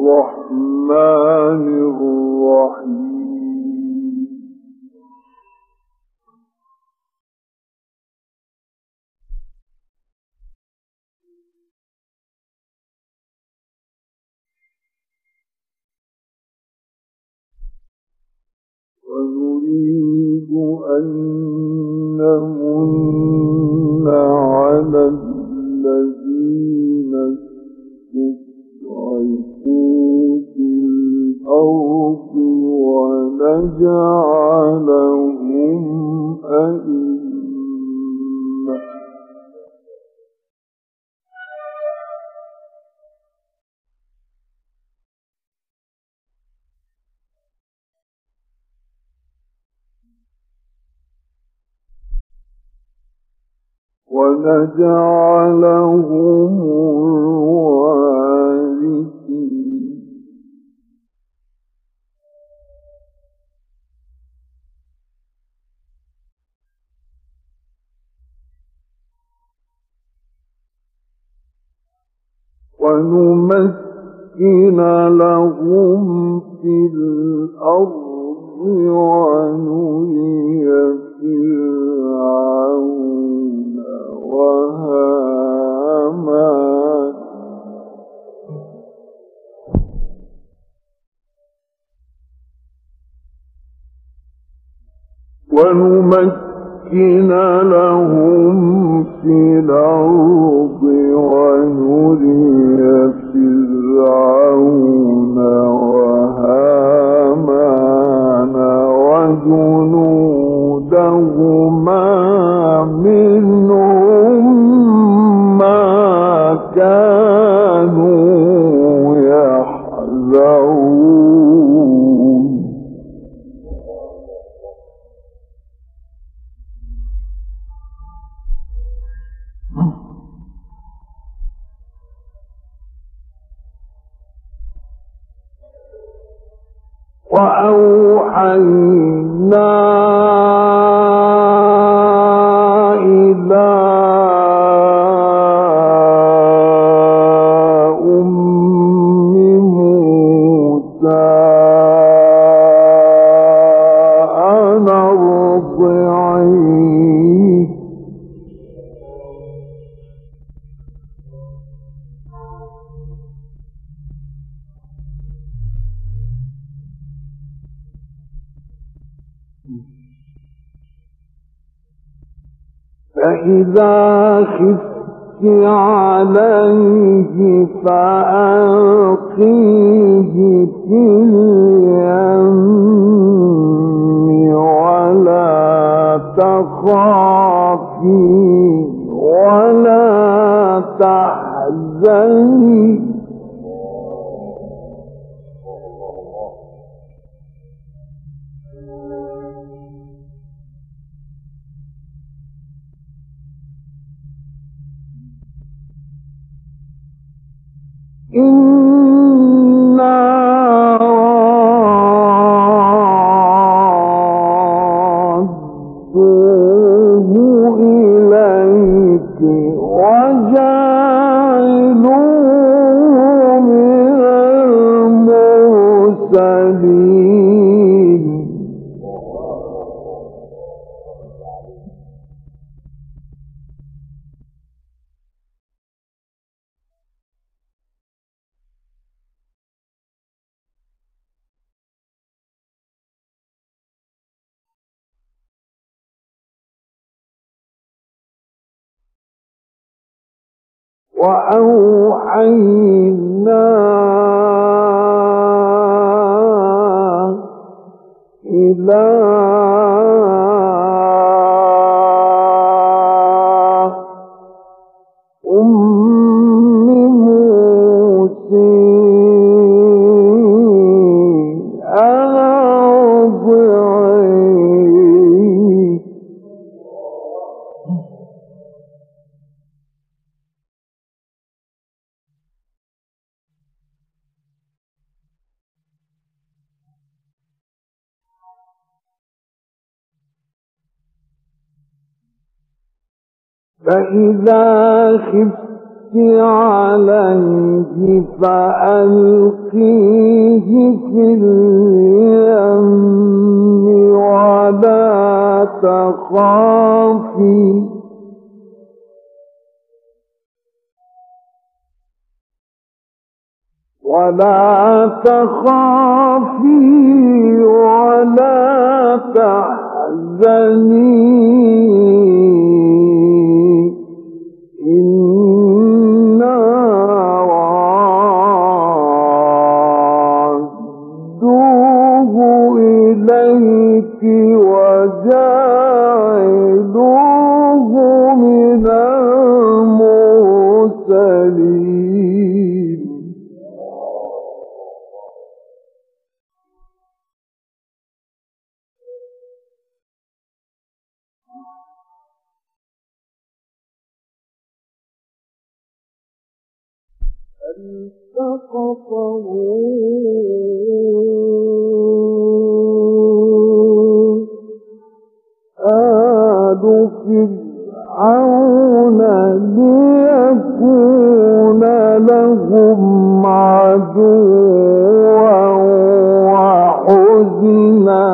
الرحمن الرحيم ونريد أن نمن على الذين استضعفوا في الأرض ونجعلهم أئمة ونجعلهم الوارثين ونمكن لهم في الأرض ونري فرعون وهامان ونمكن لهم في الأرض ونري فرعون وهامان وجنودهما منهم ما كانوا يحذرون وأوحينا إلى أم موسى أن أرضعيه فإذا خفت عليه فألقيه في اليم ولا تخافي ولا تحزني إنا رادوه إليك وجاعلوه من المرسلين وأوحينا إلى أم موسى أن أرضعيه فإذا خفت عليه فألقيه في اليم ولا تخافي ولا تحزني إنا رادوه إليك وجاعلوه من المرسلين فالتقطه آل فرعون ليكون لهم عدوا وحزنا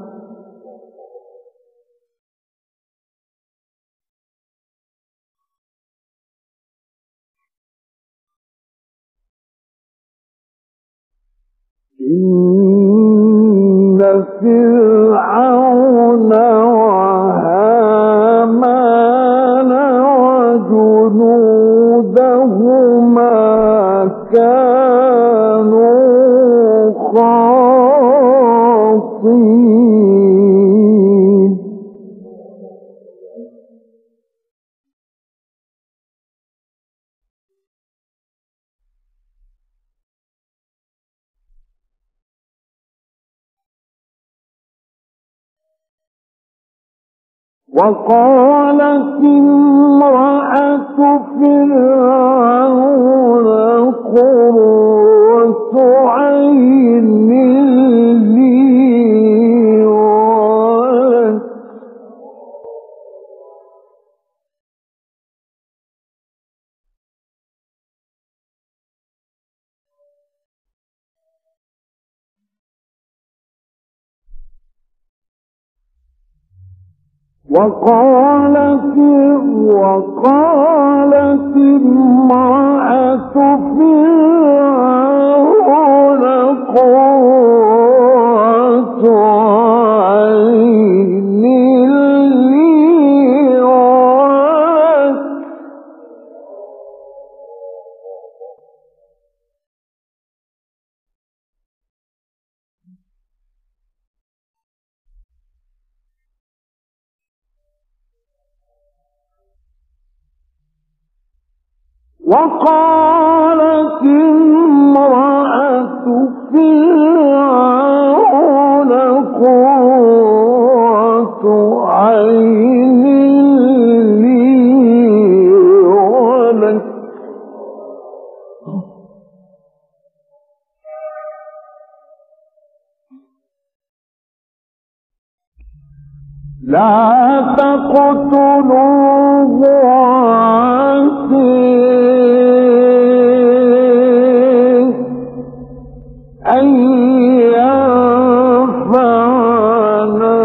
إن فرعون وهامان وجنودهما كانوا خاطئين وقالت امرأة فرعون قرة عين لي ولك وقالت امرأة فرعون قرة عين لي ولك وقالت امرأة فرعون قرة عين لي ولك لا تقتلوه عسى أن ينفعنا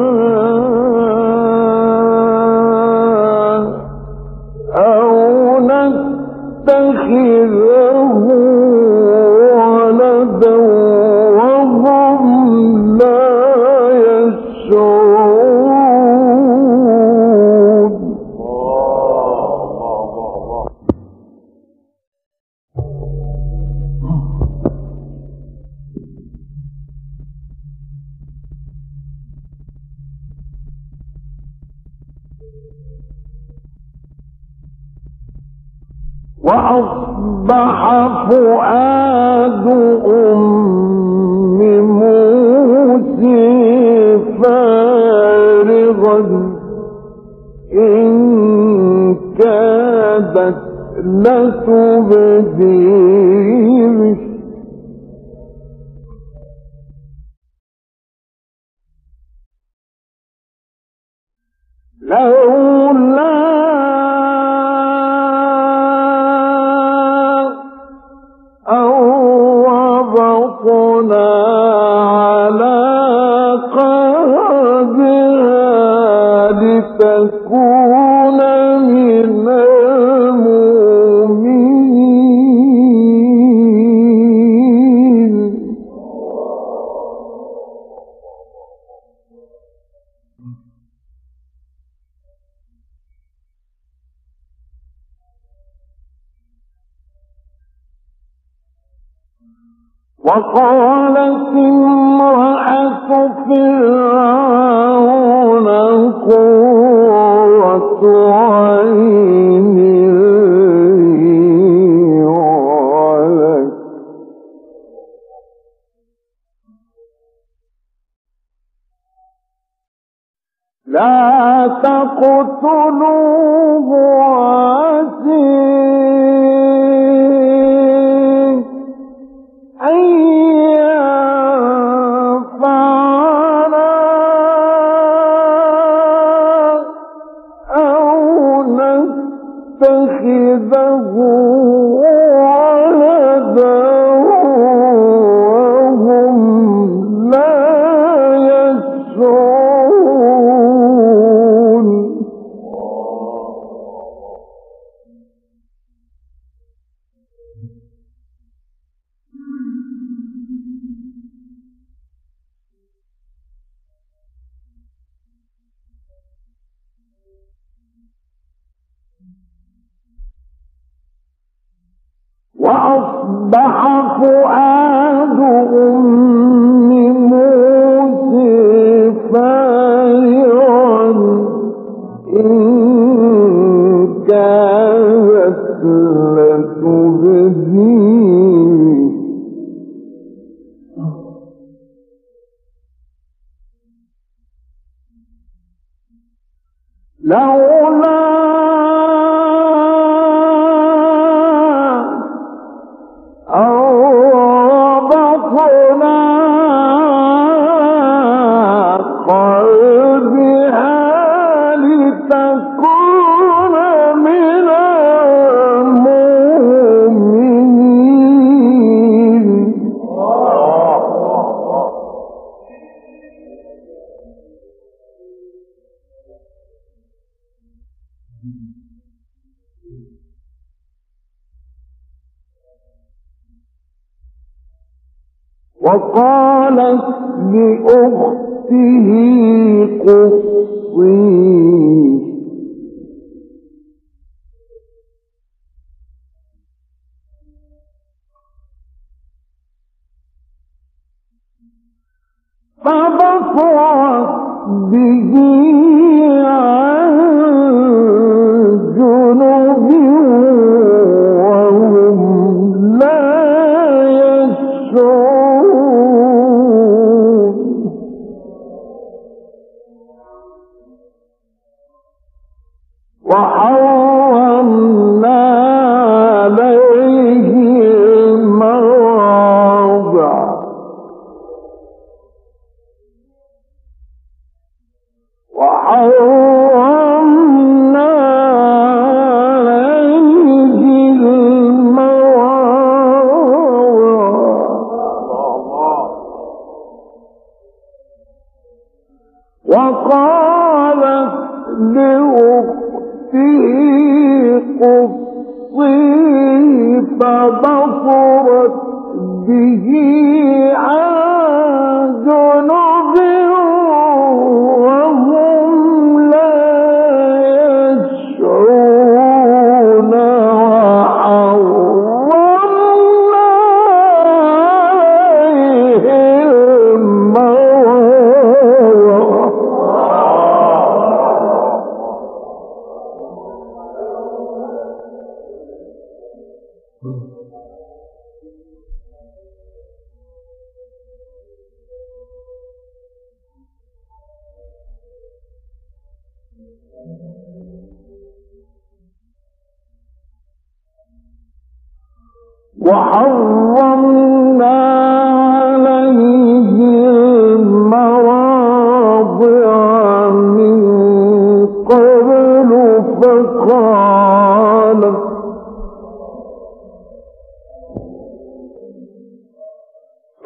أو نتخذه ولدا وهم لا يشعرون وأصبح فؤاد أم موسى فارغا إن كادت لتبدي به لولا على قلبها لتكون من المؤمنين. وقالت امرأة فرعون قرة عين لي ولك لا تقتلوه عسى أن ينفعنا أو نتخذه ولدا وهم لا يشعرون. وأصبح فؤاد أم موسى فارغا إن كانت لتبدي لولا ربطنا قلبها لتكون من المؤمنين. وقالت لأخته قصيه فبصرت به عن جنب وهم لا يشعرون. وحرمنا عليه المراضع وحرمنا عليه المراضع وقالت لأخته قصيه فبصرت به عن جنب وهم لا يشعرون. وحرمنا عليه وحرمنا عليه المراضع من قبل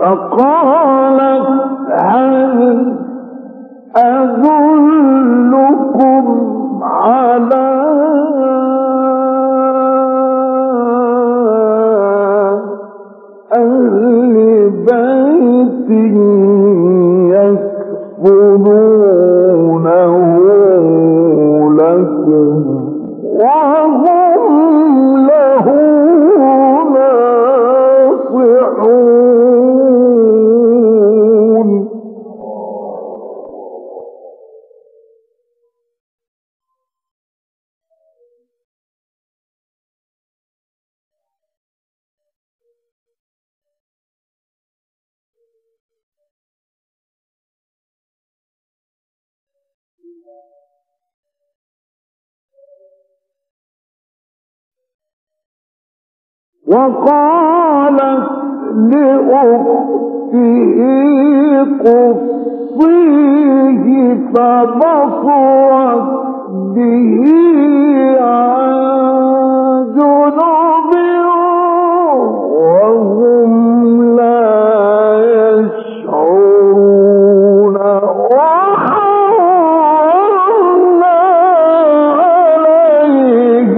فقالت هل أدلكم على أهل بيت يكفلونه لكم وهم له ناصحون. وقالت لأخته قصيه فبصرت به عن جنب وهم لا يشعرون. وحرمنا عليه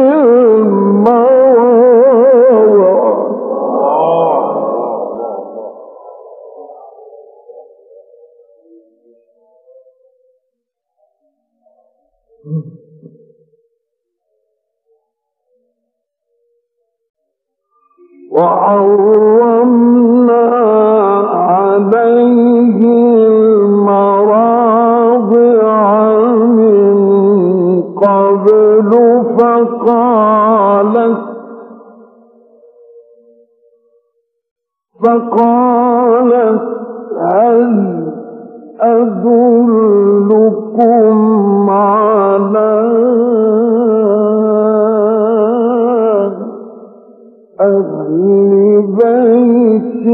وحرمنا عليه المراضع من قبل فقالت هل أدلكم على أهل بيت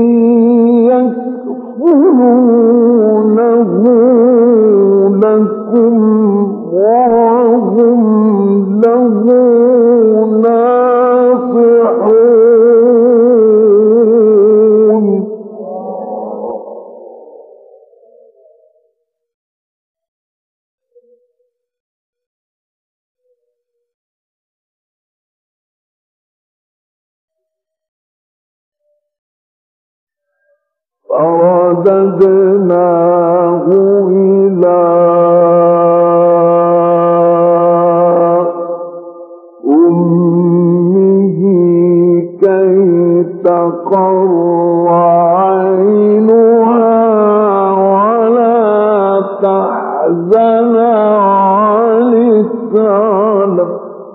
يكفلونه لكم وهم له ناصحون. فرددناه إلى أمه كي تقر عينها ولا تحزن ولتعلم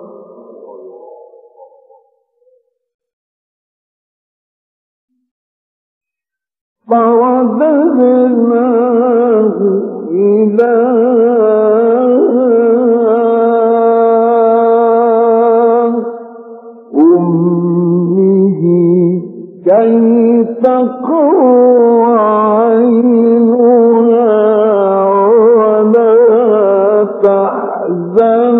فرددناه إلى أمه كي تقر عينها ولا تحزن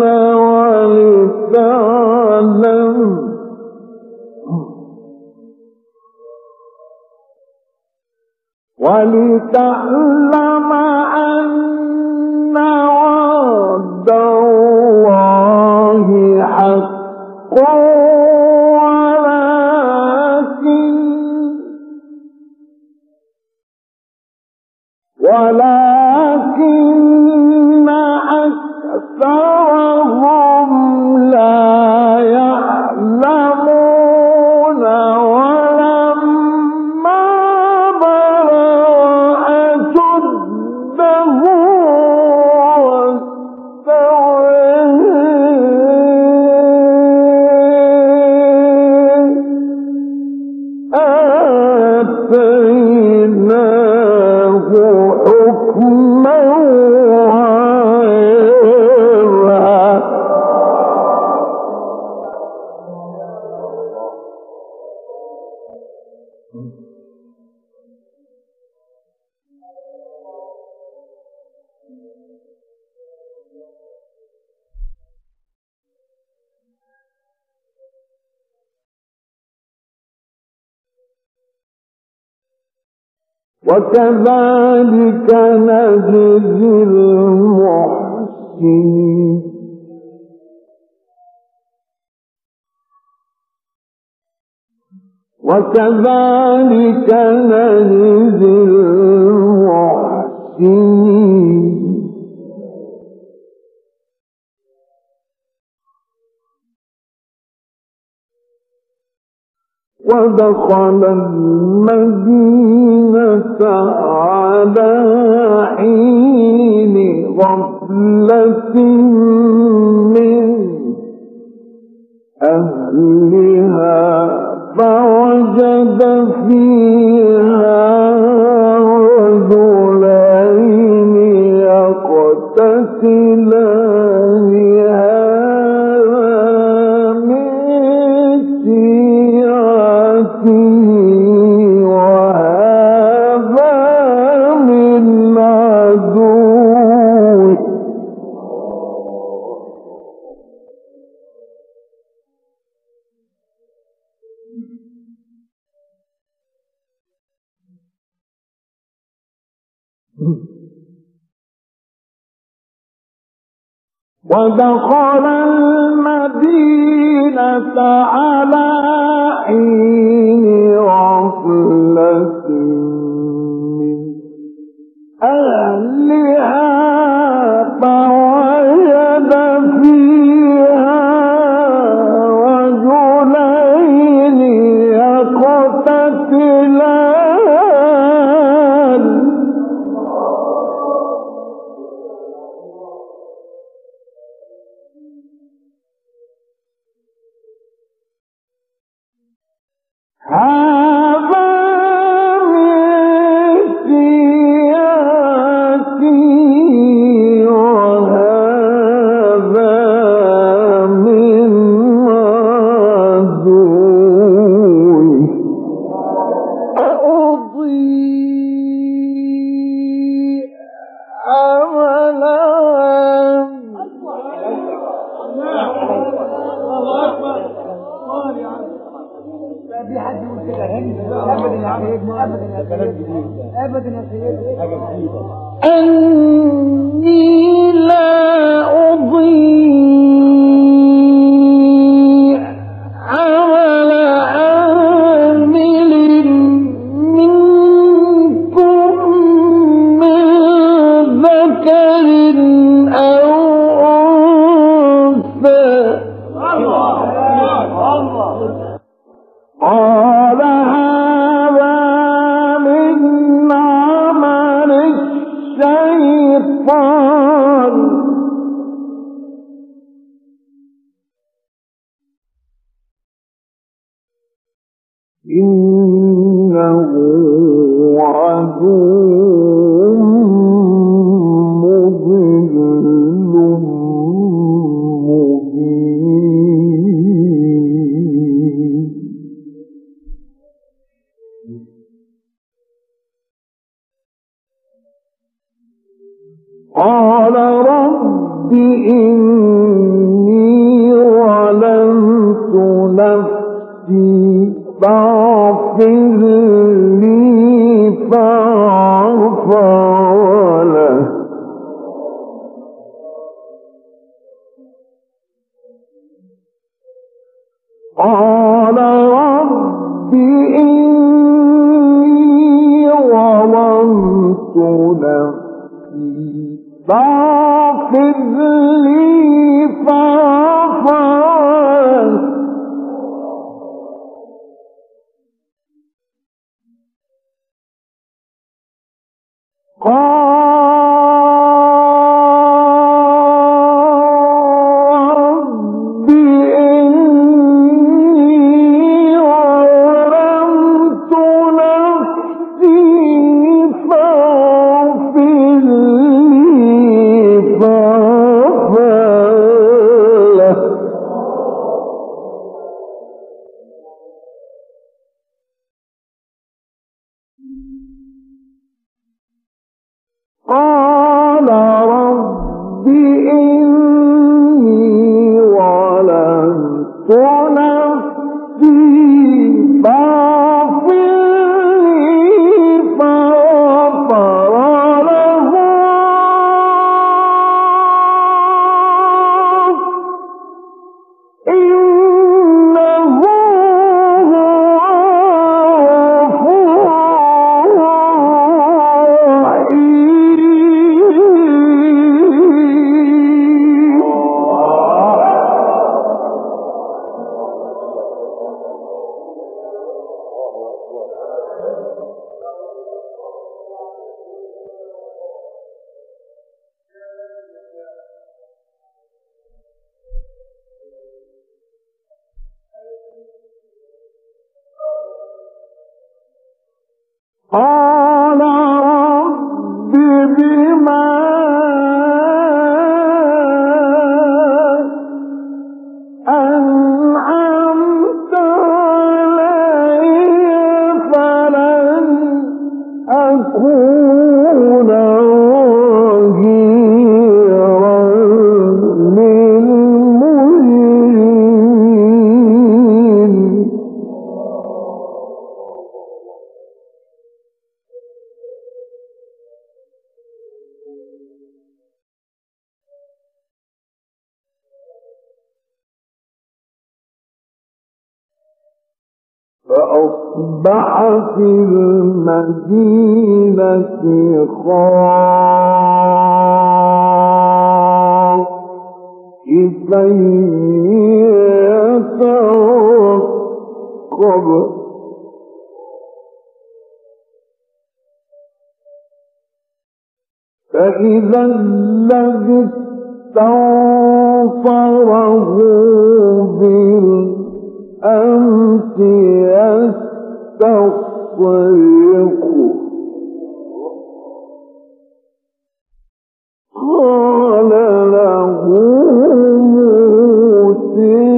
ولتعلم أن وعد الله حق ولكن أكثرهم لا يعلمون. ولما بلغ أشده آتيناه حكما وعلما. وكذلك نجزي المحسنين وكذلك نجزي المحسنين ودخل المدينة على حين غفلة من أهلها فوجد فيها رجلين يقتتلان ودخل المدينة على حين غفلة من أهلها فوجد فيها رجلين يقتتلان هذا من سيئاتي وهذا من عدوي أضيء عملا في حد يقول كده ابدا يا سيدنا ابدا يا سيدنا ابدا يا سيدنا حاجه جديده أني لا أضيع عمل عامل منكم من ذكر أو أنثى قال هذا من عمل الشيطان إنه عدو مضل مبين قال رب إني ظلمت نفسي فاغفر لي فغفر له قال رب إني ظلمت نفسي فاغفر لي فغفر رب إني ظلمت نفسي فاغفر لي فغفر له قال رب إني ظلمت نفسي فاغفر لي فغفر قال رب بما أنعمت علي فلن أكون ظهيرا للمجرمين. فأصبح في المدينة خائفا يترقب فإذا الذي استنصره بالأمس يستصرخه قال له موسى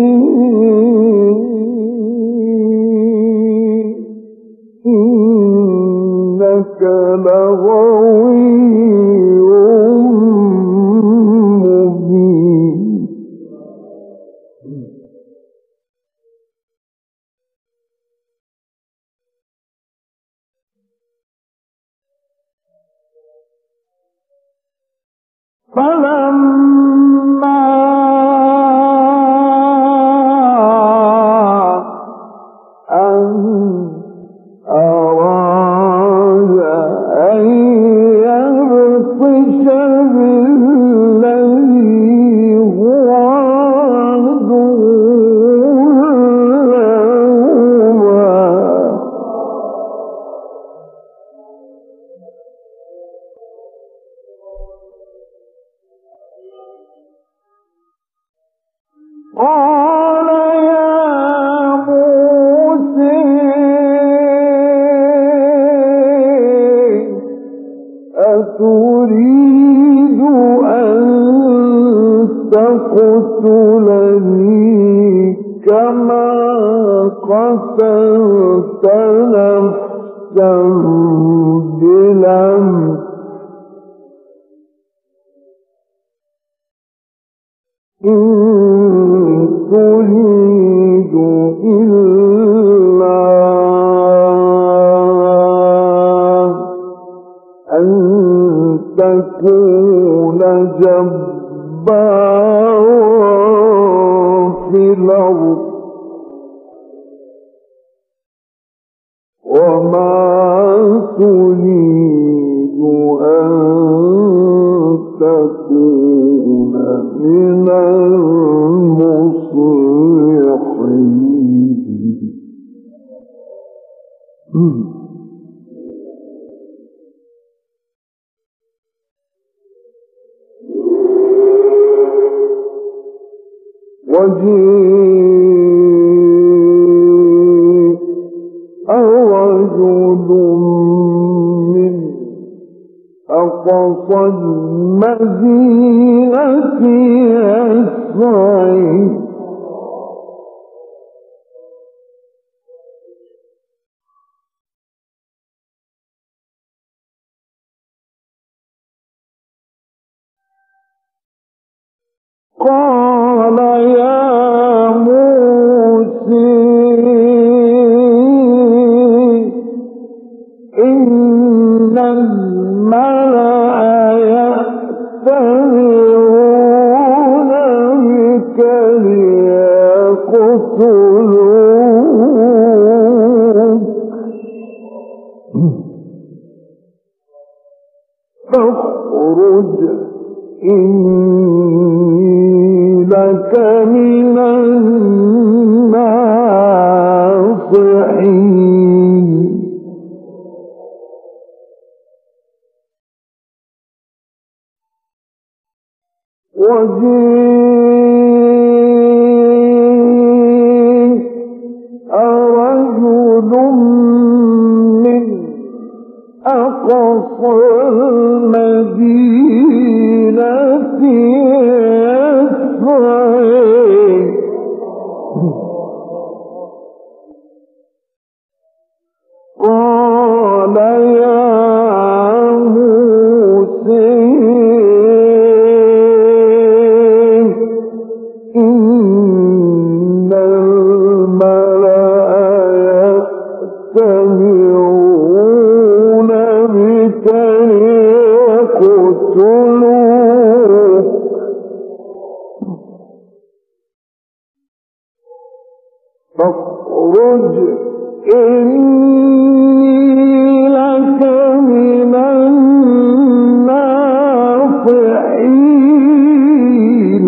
إنك لغوي مبين. فلما أن أراد أن يبطش بالذي هو عدو لهما قال يا موسى أتريد أن تقتلني كما قتلت نفسا بالأمس إن تريد إلا أن تكون جبارا في الأرض وما تريد أن تكون من المصلحين. وجيء رجل من أقصى المدينة يسعى قال يا موسى إن الملأ يأتمرون بك ليقتلوك فاخرج إني لك من الناصحين. وجيء رجل من أقصى المدينة يسعى قال يا موسى إن الملأ يأتمرون بك ليقتلوك فاخرج إني لك من الناصحين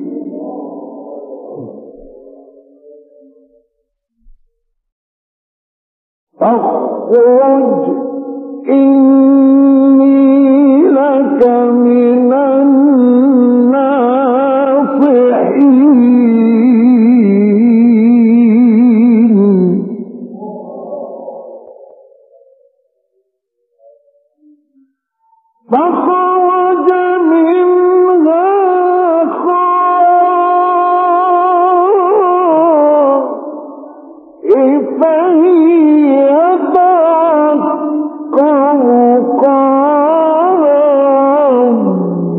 فاخرج إني لك من الناصحين فخرج منها خائفا يترقب قال رب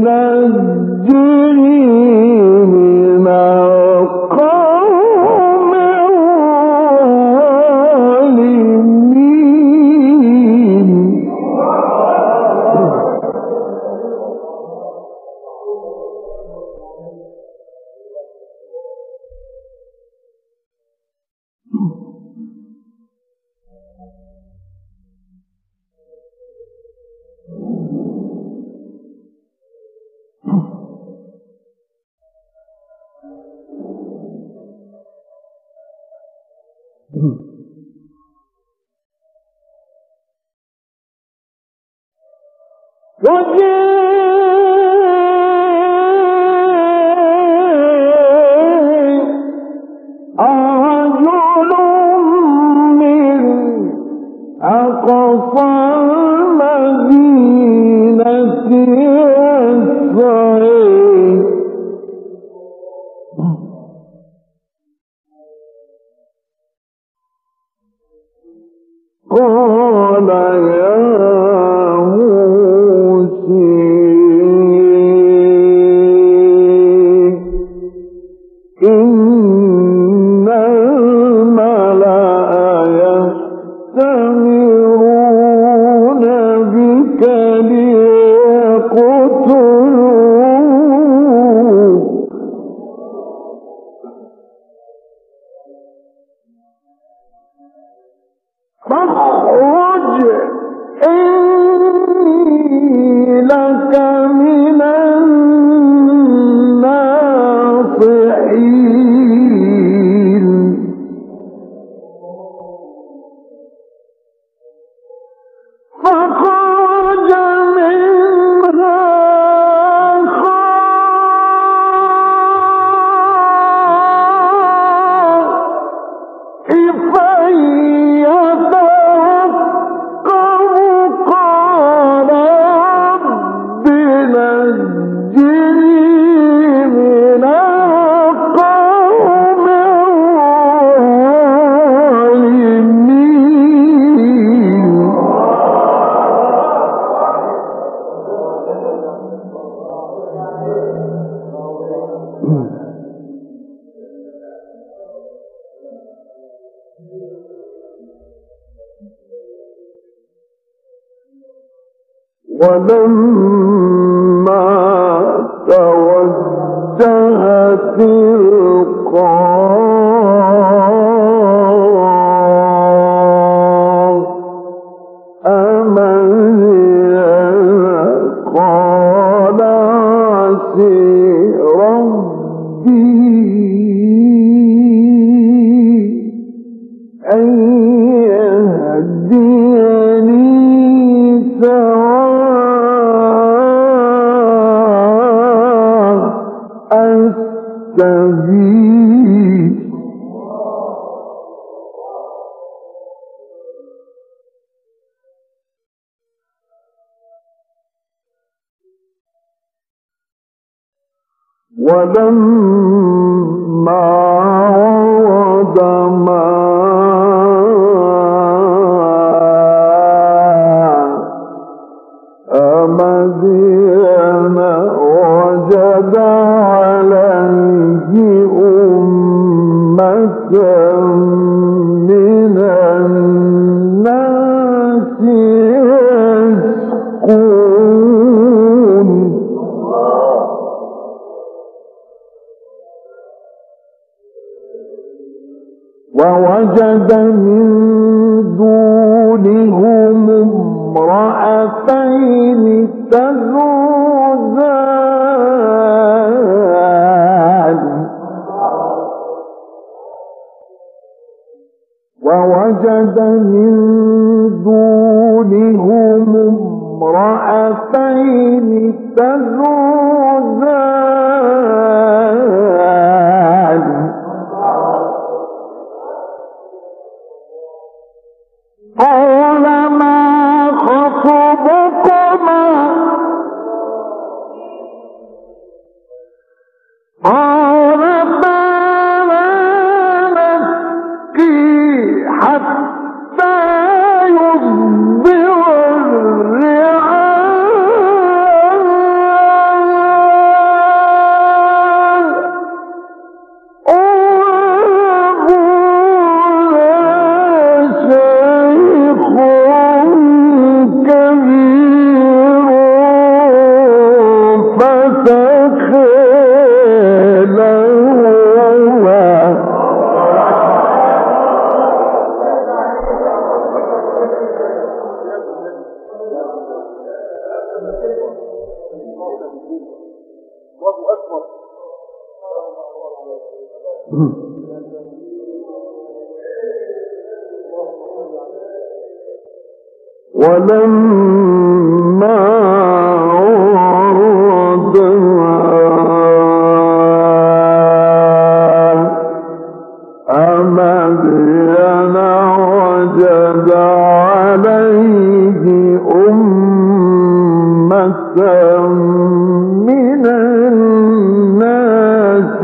نجني من القوم الظالمين رجل من أقصى المدينة يسعى قال يا موسى إن الملأ يأتمرون بك ليقتلوك فاخرج إني لك من الناصحين فخرج منها خائفا قال رب نجني من القوم الظالمين ولما توجه تلقاء مدين قال عسى ربي أن يهديني سواء ولما ورد ماء مدين وجد عليه أمة من الناس يسقون ووجد من دونهم امرأتين تذودان ووجد من دونهم امرأتين تذودان قال ما خطبكما قالتا لا نسقي حتى يصدر ولما ورد مدين وجد عليه أمة من الناس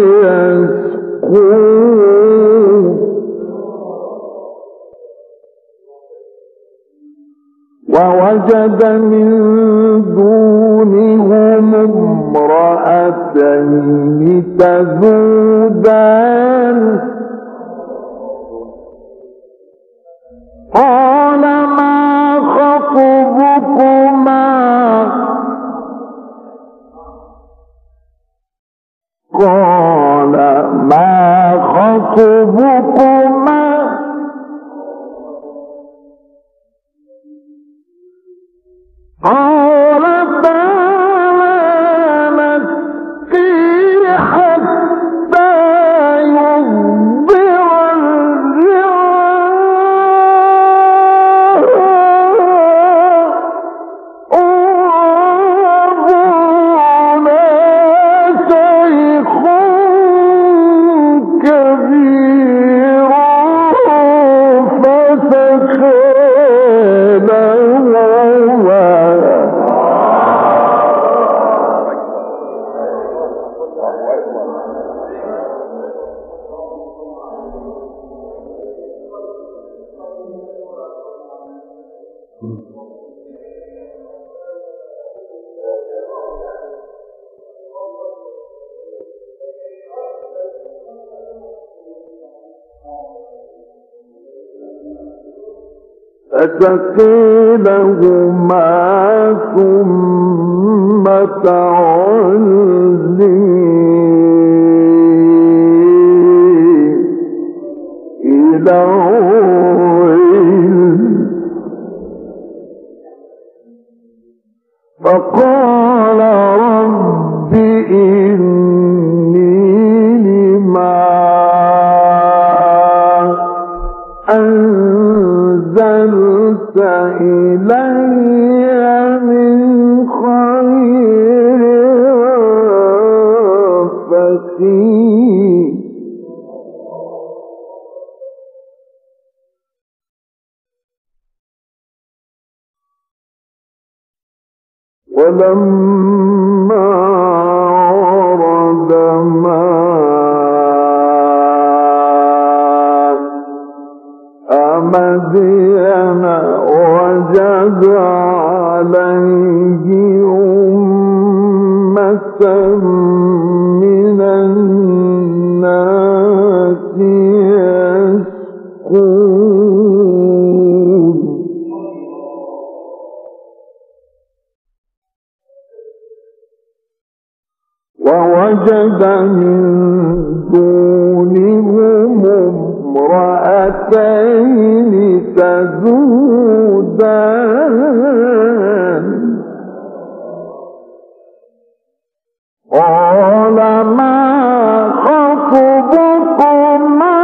يسقون ووجد من دونهم امرأتين تذودان قال ما خطبكما قال ما خطبكما قالتا لا نسقي حتى يصدر الرعاء وأبونا شيخ كبير فسقي لهما ثم تعلي إلى فقال رب إني لما أنزلت إلي من خير فقير ولما ورد ووجد من دونهم امرأتين تذودان قال ما خطبكما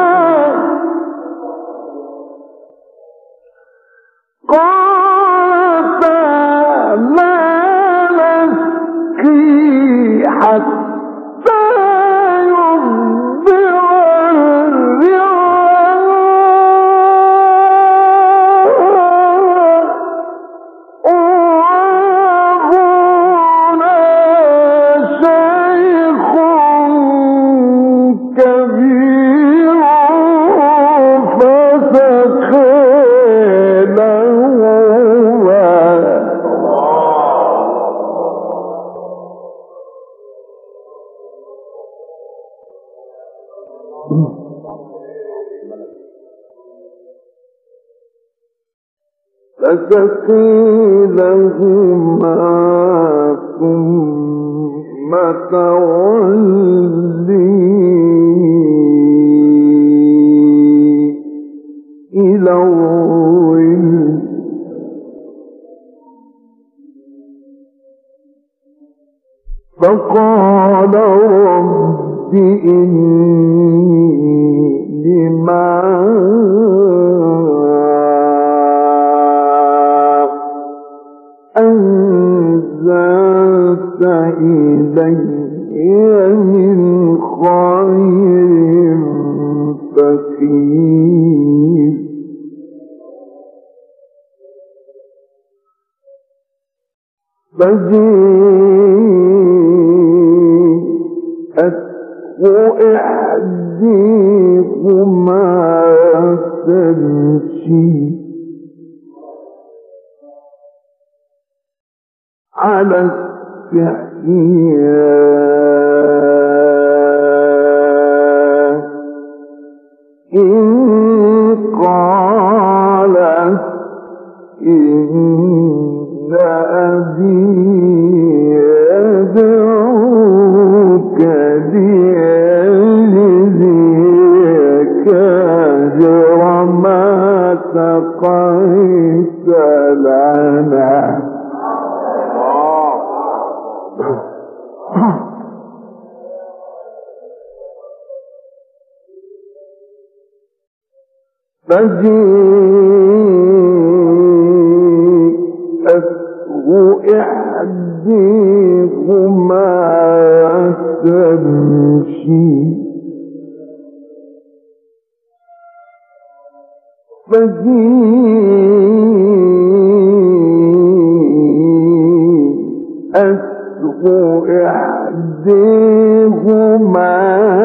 قالتا لا نسقي حتى يصدر الرعاء وأبونا شيخ كبير فسقي لهما ثم تولي إلى الظل فقال رب إني لما أنزلت إلي من خير فقير فجيءت إحداهما تمشي على استحياء إن قالت إن أبي يدعوك ليجزيك أجر ما سقيت لنا فجيءته إحداهما تمشي إحداهما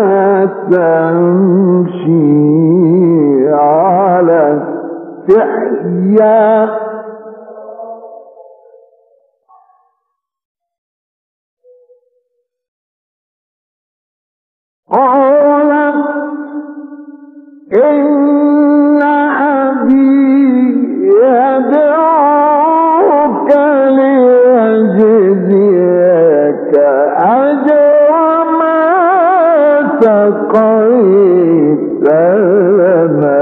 تمشي على استحياء قالت إن أبي يدعوك ليجزيك أجر ما سقيت لنا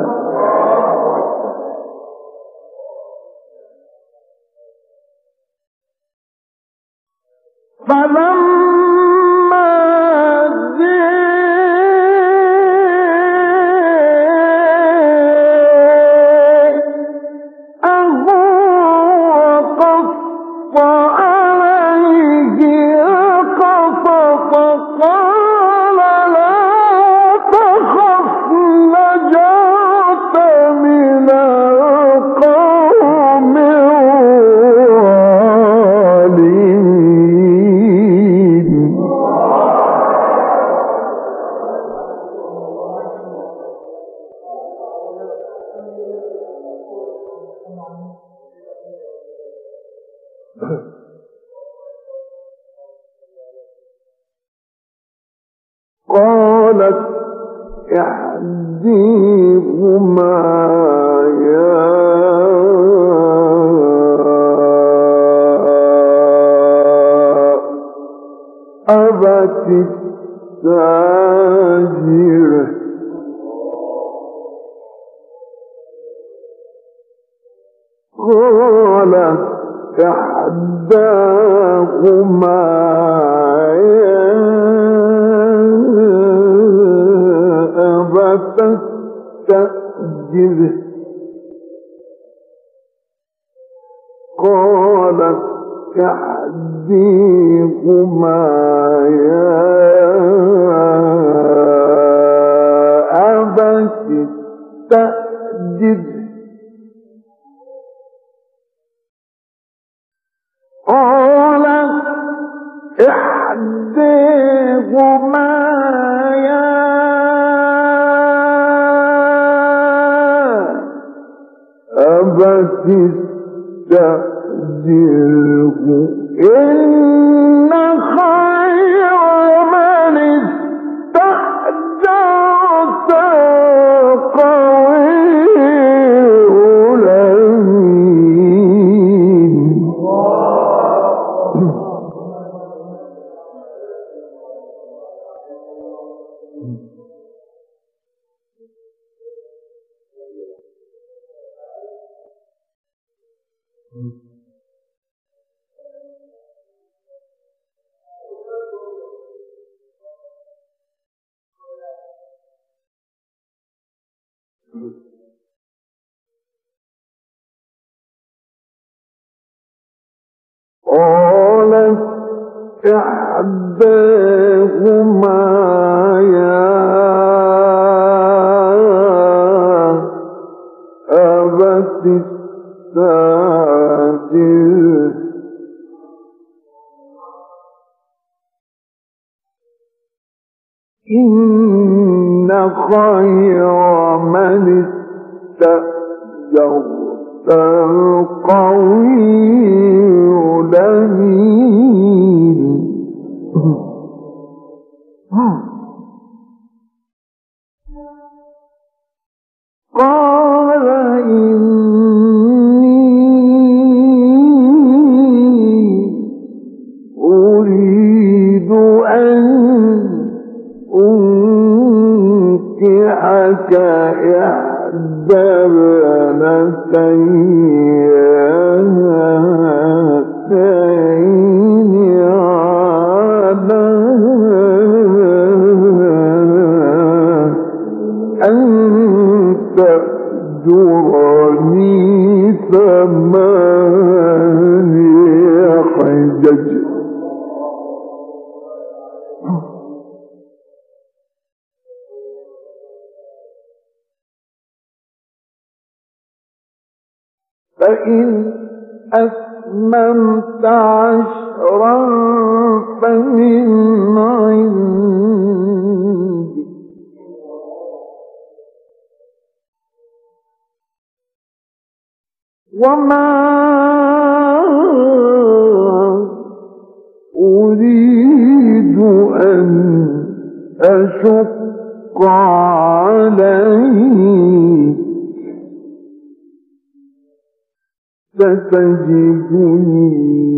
فلما قالت إحداهما يا أبت استاجره قالت إحداهما يا أبت استأجره قالت إحداهما يا أبت استأجره قالت إحداهما يا أبت استأجره إن خير من استأجرت القوي الأمين. قالت إحداهما يا أبت استأجره إن خير من استأجرت القوي الأمين. قال إني أريد أن أنكحك إحدى ابنتي هاتين على أن تأجرني ثمانية حجج. فإن أتممت عشرا فمن عندك وما أريد أن أشق عليك ستجدني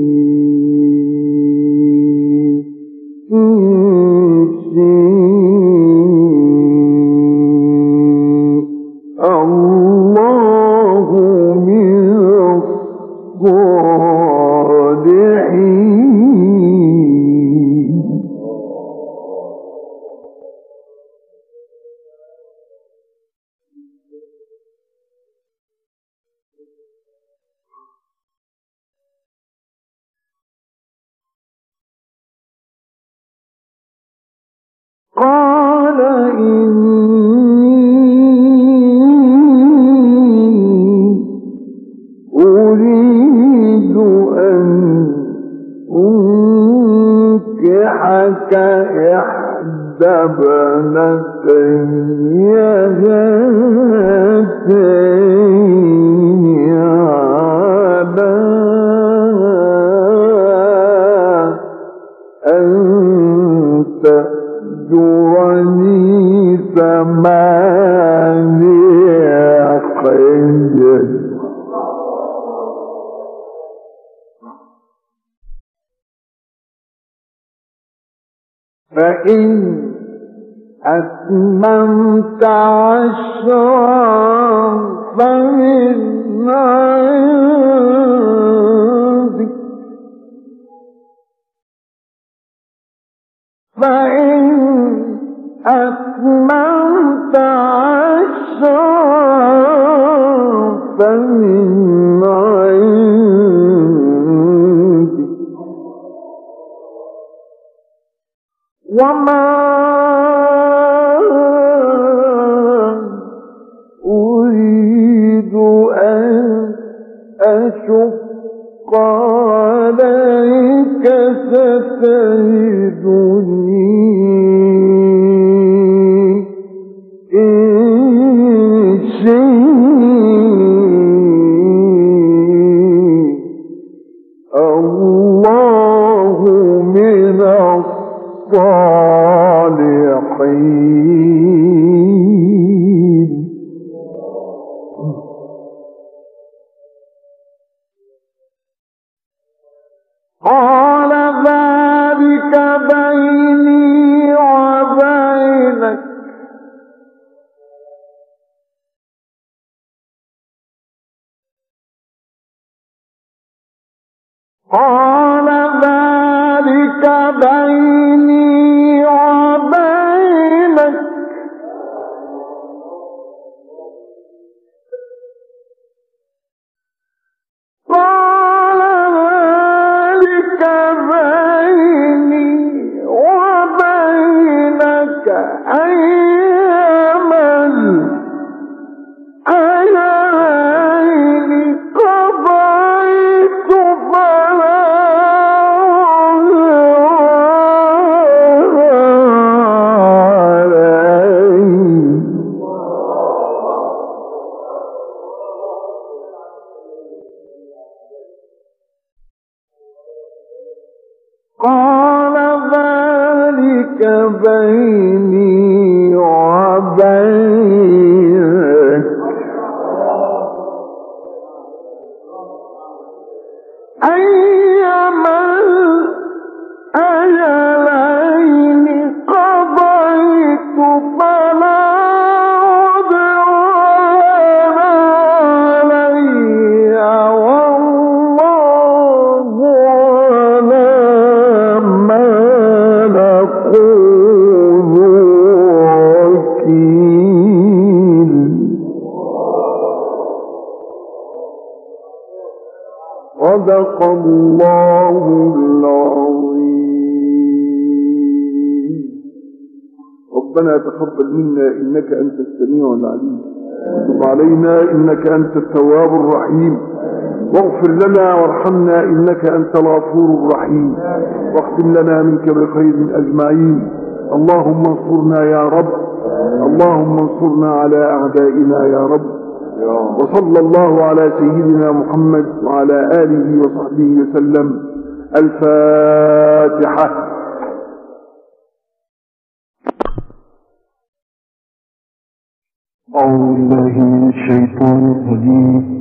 إن شاء الله من الصالحين. قال إني أريد أن أنكحك إحدى ابنتي هاتين على أن تأجرني ثمانية حجج. فإن أتممت عشرا فمن عندك فإن أتممت عشرا فمن عندك وما أريد أن أشق عليك ستجدني إن شاء الله من الصالحين. قال ذلك بيني وبينك قال ذلك بيني وبينك قال ذلك بيني وبينك أيما الأجلين قضيت فلا قال ذلك بيني وبينك أيما الأجلين قضيت فلا عدوان علي والله على ما نقول وكيل. صدق الله العظيم. ربنا تقبل منا إنك أنت السميع العليم، وتب علينا إنك أنت التواب الرحيم، واغفر لنا وارحمنا إنك أنت الغفور الرحيم، واختم لنا منك بخير أجمعين. اللهم انصرنا يا رب، اللهم انصرنا على أعدائنا يا رب. وصلى الله على سيدنا محمد وعلى آله وصحبه وسلم. الفاتحة. أعوذ بالله من الشيطان الرجيم.